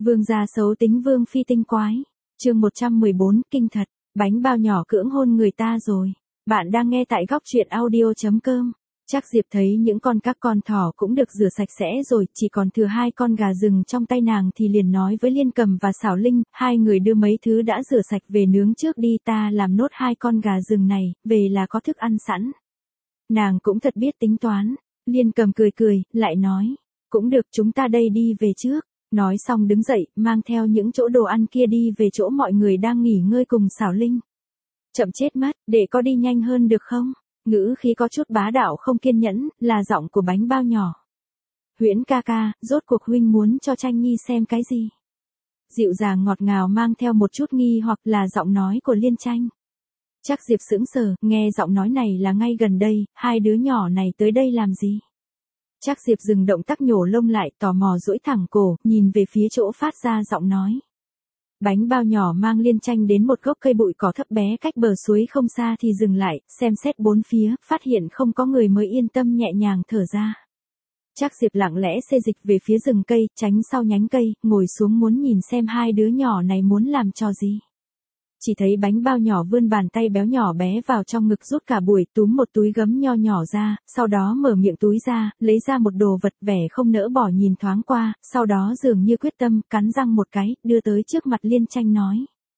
Vương gia xấu tính vương phi tinh quái. Chương 114, kinh thật, bánh bao nhỏ cưỡng hôn người ta rồi. Bạn đang nghe tại góc truyện audio.com. Chắc Diệp thấy những các con thỏ cũng được rửa sạch sẽ rồi, chỉ còn thừa 2 con gà rừng trong tay nàng thì liền nói với Liên Cầm và Xảo Linh, hai người đưa mấy thứ đã rửa sạch về nướng trước đi, ta làm nốt 2 con gà rừng này, về là có thức ăn sẵn. Nàng cũng thật biết tính toán. Liên Cầm cười, lại nói, cũng được, chúng ta đây đi về trước. Nói xong đứng dậy, mang theo những chỗ đồ ăn kia đi về chỗ mọi người đang nghỉ ngơi cùng Xảo Linh. Chậm chết mất, để có đi nhanh hơn được không? Ngữ khí có chút bá đạo không kiên nhẫn, là giọng của bánh bao nhỏ. Huyễn ca ca, rốt cuộc huynh muốn cho Tranh Nhi xem cái gì? Dịu dàng ngọt ngào mang theo một chút nghi hoặc là giọng nói của Liên Tranh. Chắc Diệp sững sờ, nghe giọng nói này là ngay gần đây, hai đứa nhỏ này tới đây làm gì? Chắc Diệp dừng động tác nhổ lông lại, tò mò duỗi thẳng cổ, nhìn về phía chỗ phát ra giọng nói. Bánh bao nhỏ mang Liên Tranh đến một gốc cây bụi cỏ thấp bé cách bờ suối không xa thì dừng lại, xem xét bốn phía, phát hiện không có người mới yên tâm nhẹ nhàng thở ra. Chắc Diệp lặng lẽ xê dịch về phía rừng cây, tránh sau nhánh cây, ngồi xuống muốn nhìn xem hai đứa nhỏ này muốn làm trò gì. Chỉ thấy bánh bao nhỏ vươn bàn tay béo nhỏ bé vào trong ngực rút cả bụi, túm một túi gấm nho nhỏ ra, sau đó mở miệng túi ra, lấy ra một đồ vật vẻ không nỡ bỏ nhìn thoáng qua, sau đó dường như quyết tâm, cắn răng một cái, đưa tới trước mặt Liên Tranh nói.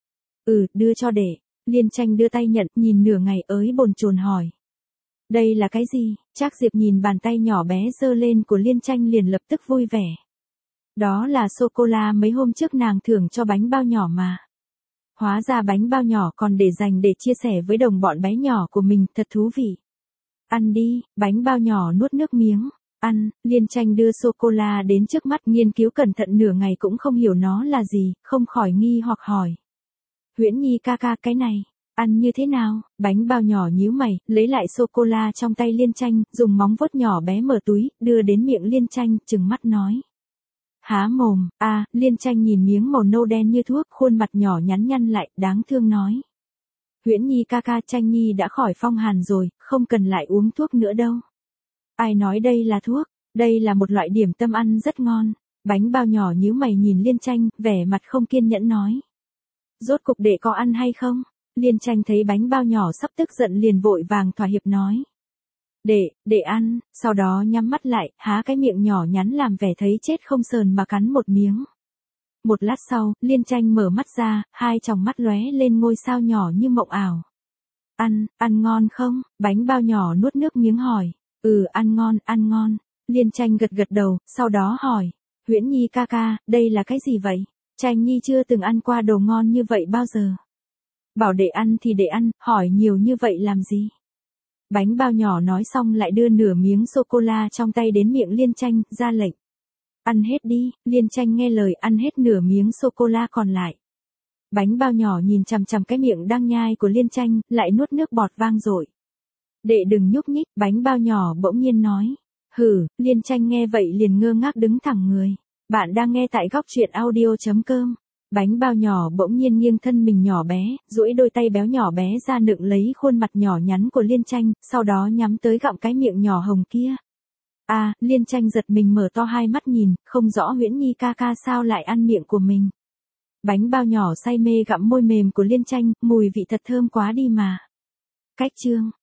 Đưa cho để. Liên Tranh đưa tay nhận, nhìn nửa ngày ới bồn chồn hỏi. Đây là cái gì? Trác Diệp nhìn bàn tay nhỏ bé giơ lên của Liên Tranh liền lập tức vui vẻ. Đó là sô-cô-la mấy hôm trước nàng thưởng cho bánh bao nhỏ mà. Hóa ra bánh bao nhỏ còn để dành để chia sẻ với đồng bọn bé nhỏ của mình, thật thú vị. Ăn đi, bánh bao nhỏ nuốt nước miếng. Ăn, Liên Tranh đưa sô-cô-la đến trước mắt nghiên cứu cẩn thận nửa ngày cũng không hiểu nó là gì, không khỏi nghi hoặc hỏi. Huyễn Nhi ca ca, cái này, ăn như thế nào? Bánh bao nhỏ nhíu mày, lấy lại sô-cô-la trong tay Liên Tranh, dùng móng vuốt nhỏ bé mở túi, đưa đến miệng Liên Tranh, trừng mắt nói. Há mồm, Liên Tranh nhìn miếng màu nâu đen như thuốc, khuôn mặt nhỏ nhắn nhăn lại, đáng thương nói. Huyễn Nhi ca ca, Tranh Nhi đã khỏi phong hàn rồi, không cần lại uống thuốc nữa đâu. Ai nói đây là thuốc, đây là một loại điểm tâm ăn rất ngon. Bánh bao nhỏ nhíu mày nhìn Liên Tranh, vẻ mặt không kiên nhẫn nói. Rốt cục đệ có ăn hay không? Liên Tranh thấy bánh bao nhỏ sắp tức giận liền vội vàng thỏa hiệp nói. Để ăn, sau đó nhắm mắt lại, há cái miệng nhỏ nhắn làm vẻ thấy chết không sờn mà cắn một miếng. Một lát sau, Liên Tranh mở mắt ra, hai tròng mắt lóe lên ngôi sao nhỏ như mộng ảo. Ăn ngon không? Bánh bao nhỏ nuốt nước miếng hỏi. Ăn ngon. Liên Tranh gật đầu, sau đó hỏi. Huyễn Nhi ca ca, đây là cái gì vậy? Tranh Nhi chưa từng ăn qua đồ ngon như vậy bao giờ. Bảo để ăn thì để ăn, hỏi nhiều như vậy làm gì? Bánh bao nhỏ nói xong lại đưa nửa miếng sô-cô-la trong tay đến miệng Liên Tranh, ra lệnh. Ăn hết đi, Liên Tranh nghe lời ăn hết nửa miếng sô-cô-la còn lại. Bánh bao nhỏ nhìn chằm chằm cái miệng đang nhai của Liên Tranh, lại nuốt nước bọt vang dội. Đệ đừng nhúc nhích, bánh bao nhỏ bỗng nhiên nói. Liên Tranh nghe vậy liền ngơ ngác đứng thẳng người. Bạn đang nghe tại góc truyện audio.com. Bánh bao nhỏ bỗng nhiên nghiêng thân mình nhỏ bé, duỗi đôi tay béo nhỏ bé ra nựng lấy khuôn mặt nhỏ nhắn của Liên Tranh, sau đó nhắm tới gặm cái miệng nhỏ hồng kia. Liên Tranh giật mình mở to hai mắt nhìn, không rõ Huyễn Nhi ca ca sao lại ăn miệng của mình. Bánh bao nhỏ say mê gặm môi mềm của Liên Tranh, mùi vị thật thơm quá đi mà. Cách chương.